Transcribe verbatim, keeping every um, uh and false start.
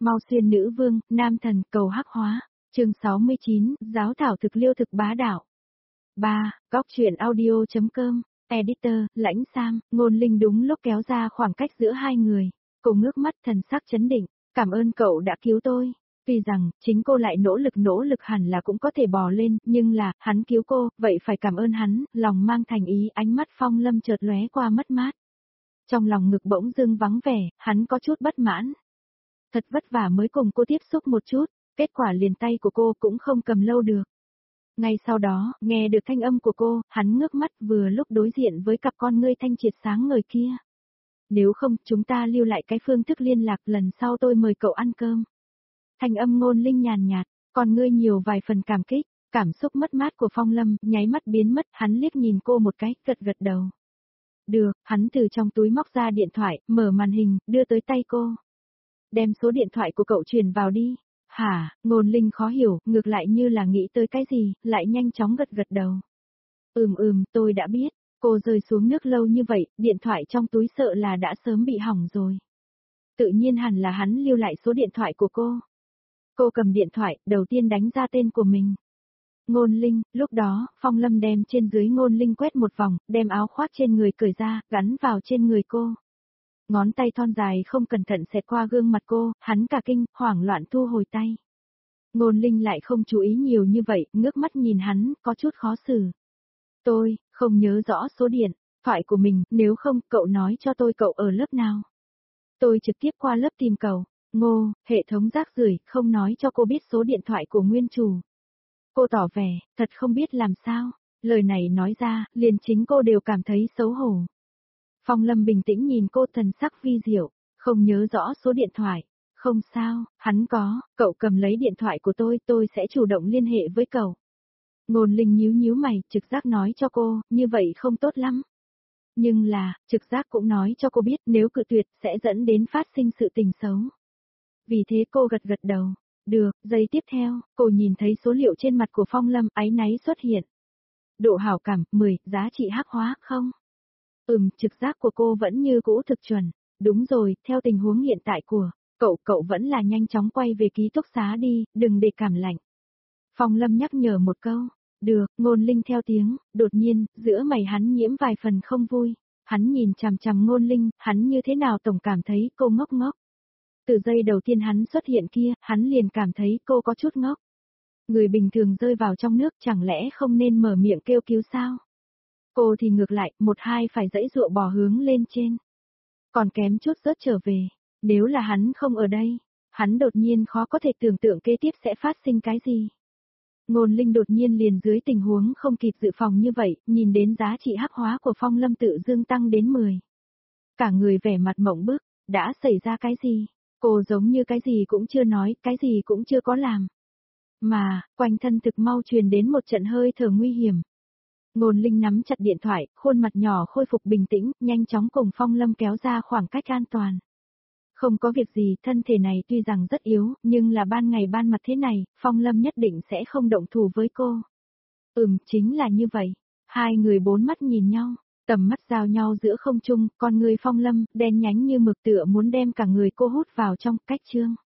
Mau xuyên nữ vương, nam thần, cầu hắc hóa. Chương sáu mươi chín, giáo thảo thực liêu thực bá đạo. ba. Góc truyện audio.com, editor, Lãnh Sam, Ngôn Linh đúng lúc kéo ra khoảng cách giữa hai người. Cô ngước mắt thần sắc chấn định, cảm ơn cậu đã cứu tôi. Vì rằng, chính cô lại nỗ lực nỗ lực hẳn là cũng có thể bò lên, nhưng là, hắn cứu cô, vậy phải cảm ơn hắn, lòng mang thành ý, ánh mắt Phong Lâm chợt lóe qua mất mát. Trong lòng ngực bỗng dưng vắng vẻ, hắn có chút bất mãn. Thật vất vả mới cùng cô tiếp xúc một chút, kết quả liền tay của cô cũng không cầm lâu được. Ngay sau đó, nghe được thanh âm của cô, hắn ngước mắt vừa lúc đối diện với cặp con ngươi thanh triệt sáng ngời kia. Nếu không, chúng ta lưu lại cái phương thức liên lạc, lần sau tôi mời cậu ăn cơm. Thanh âm Ngôn Linh nhàn nhạt, con ngươi nhiều vài phần cảm kích, cảm xúc mất mát của Phong Lâm, nháy mắt biến mất, hắn liếc nhìn cô một cái, gật gật đầu. Được, hắn từ trong túi móc ra điện thoại, mở màn hình, đưa tới tay cô. Đem số điện thoại của cậu truyền vào đi. Hả, Ngôn Linh khó hiểu, ngược lại như là nghĩ tới cái gì, lại nhanh chóng gật gật đầu. Ừm ừm, tôi đã biết, cô rơi xuống nước lâu như vậy, điện thoại trong túi sợ là đã sớm bị hỏng rồi. Tự nhiên hẳn là hắn lưu lại số điện thoại của cô. Cô cầm điện thoại, đầu tiên đánh ra tên của mình. Ngôn Linh, lúc đó, Phong Lâm đem trên dưới Ngôn Linh quét một vòng, đem áo khoác trên người cởi ra, gắn vào trên người cô. Ngón tay thon dài không cẩn thận xẹt qua gương mặt cô, hắn cả kinh, hoảng loạn thu hồi tay. Ngôn Linh lại không chú ý nhiều như vậy, ngước mắt nhìn hắn, có chút khó xử. Tôi, không nhớ rõ số điện thoại của mình, nếu không, cậu nói cho tôi cậu ở lớp nào. Tôi trực tiếp qua lớp tìm cậu. Ngô, hệ thống rác rưởi, không nói cho cô biết số điện thoại của nguyên chủ. Cô tỏ vẻ, thật không biết làm sao, lời này nói ra, liền chính cô đều cảm thấy xấu hổ. Phong Lâm bình tĩnh nhìn cô, thần sắc vi diệu, không nhớ rõ số điện thoại. Không sao, hắn có, cậu cầm lấy điện thoại của tôi, tôi sẽ chủ động liên hệ với cậu. Ngôn Linh nhíu nhíu mày, trực giác nói cho cô, như vậy không tốt lắm. Nhưng là, trực giác cũng nói cho cô biết nếu cự tuyệt sẽ dẫn đến phát sinh sự tình xấu. Vì thế cô gật gật đầu. Được, giây tiếp theo, cô nhìn thấy số liệu trên mặt của Phong Lâm, áy náy xuất hiện. Độ hảo cảm, mười, giá trị hắc hóa, không. Ừm, trực giác của cô vẫn như cũ thực chuẩn. Đúng rồi, theo tình huống hiện tại của cậu, cậu vẫn là nhanh chóng quay về ký túc xá đi, đừng để cảm lạnh. Phong Lâm nhắc nhở một câu. Được, Ngôn Linh theo tiếng, đột nhiên, giữa mày hắn nhiễm vài phần không vui. Hắn nhìn chằm chằm Ngôn Linh, hắn như thế nào tổng cảm thấy cô ngốc ngốc. Từ giây đầu tiên hắn xuất hiện kia, hắn liền cảm thấy cô có chút ngốc. Người bình thường rơi vào trong nước chẳng lẽ không nên mở miệng kêu cứu sao? Cô thì ngược lại, một hai phải dãy dụa bò hướng lên trên. Còn kém chút rớt trở về, nếu là hắn không ở đây, hắn đột nhiên khó có thể tưởng tượng kế tiếp sẽ phát sinh cái gì. Ngôn Linh đột nhiên liền dưới tình huống không kịp dự phòng như vậy, nhìn đến giá trị hắc hóa của Phong Lâm tự dưng tăng đến mười. Cả người vẻ mặt mộng bức, đã xảy ra cái gì? Cô giống như cái gì cũng chưa nói, cái gì cũng chưa có làm. Mà, quanh thân thực mau truyền đến một trận hơi thở nguy hiểm. Ngôn Linh nắm chặt điện thoại, khuôn mặt nhỏ khôi phục bình tĩnh, nhanh chóng cùng Phong Lâm kéo ra khoảng cách an toàn. Không có việc gì, thân thể này tuy rằng rất yếu, nhưng là ban ngày ban mặt thế này, Phong Lâm nhất định sẽ không động thủ với cô. Ừm, chính là như vậy. Hai người bốn mắt nhìn nhau, tầm mắt giao nhau giữa không trung, con người Phong Lâm, đen nhánh như mực tựa muốn đem cả người cô hút vào trong, cách chương.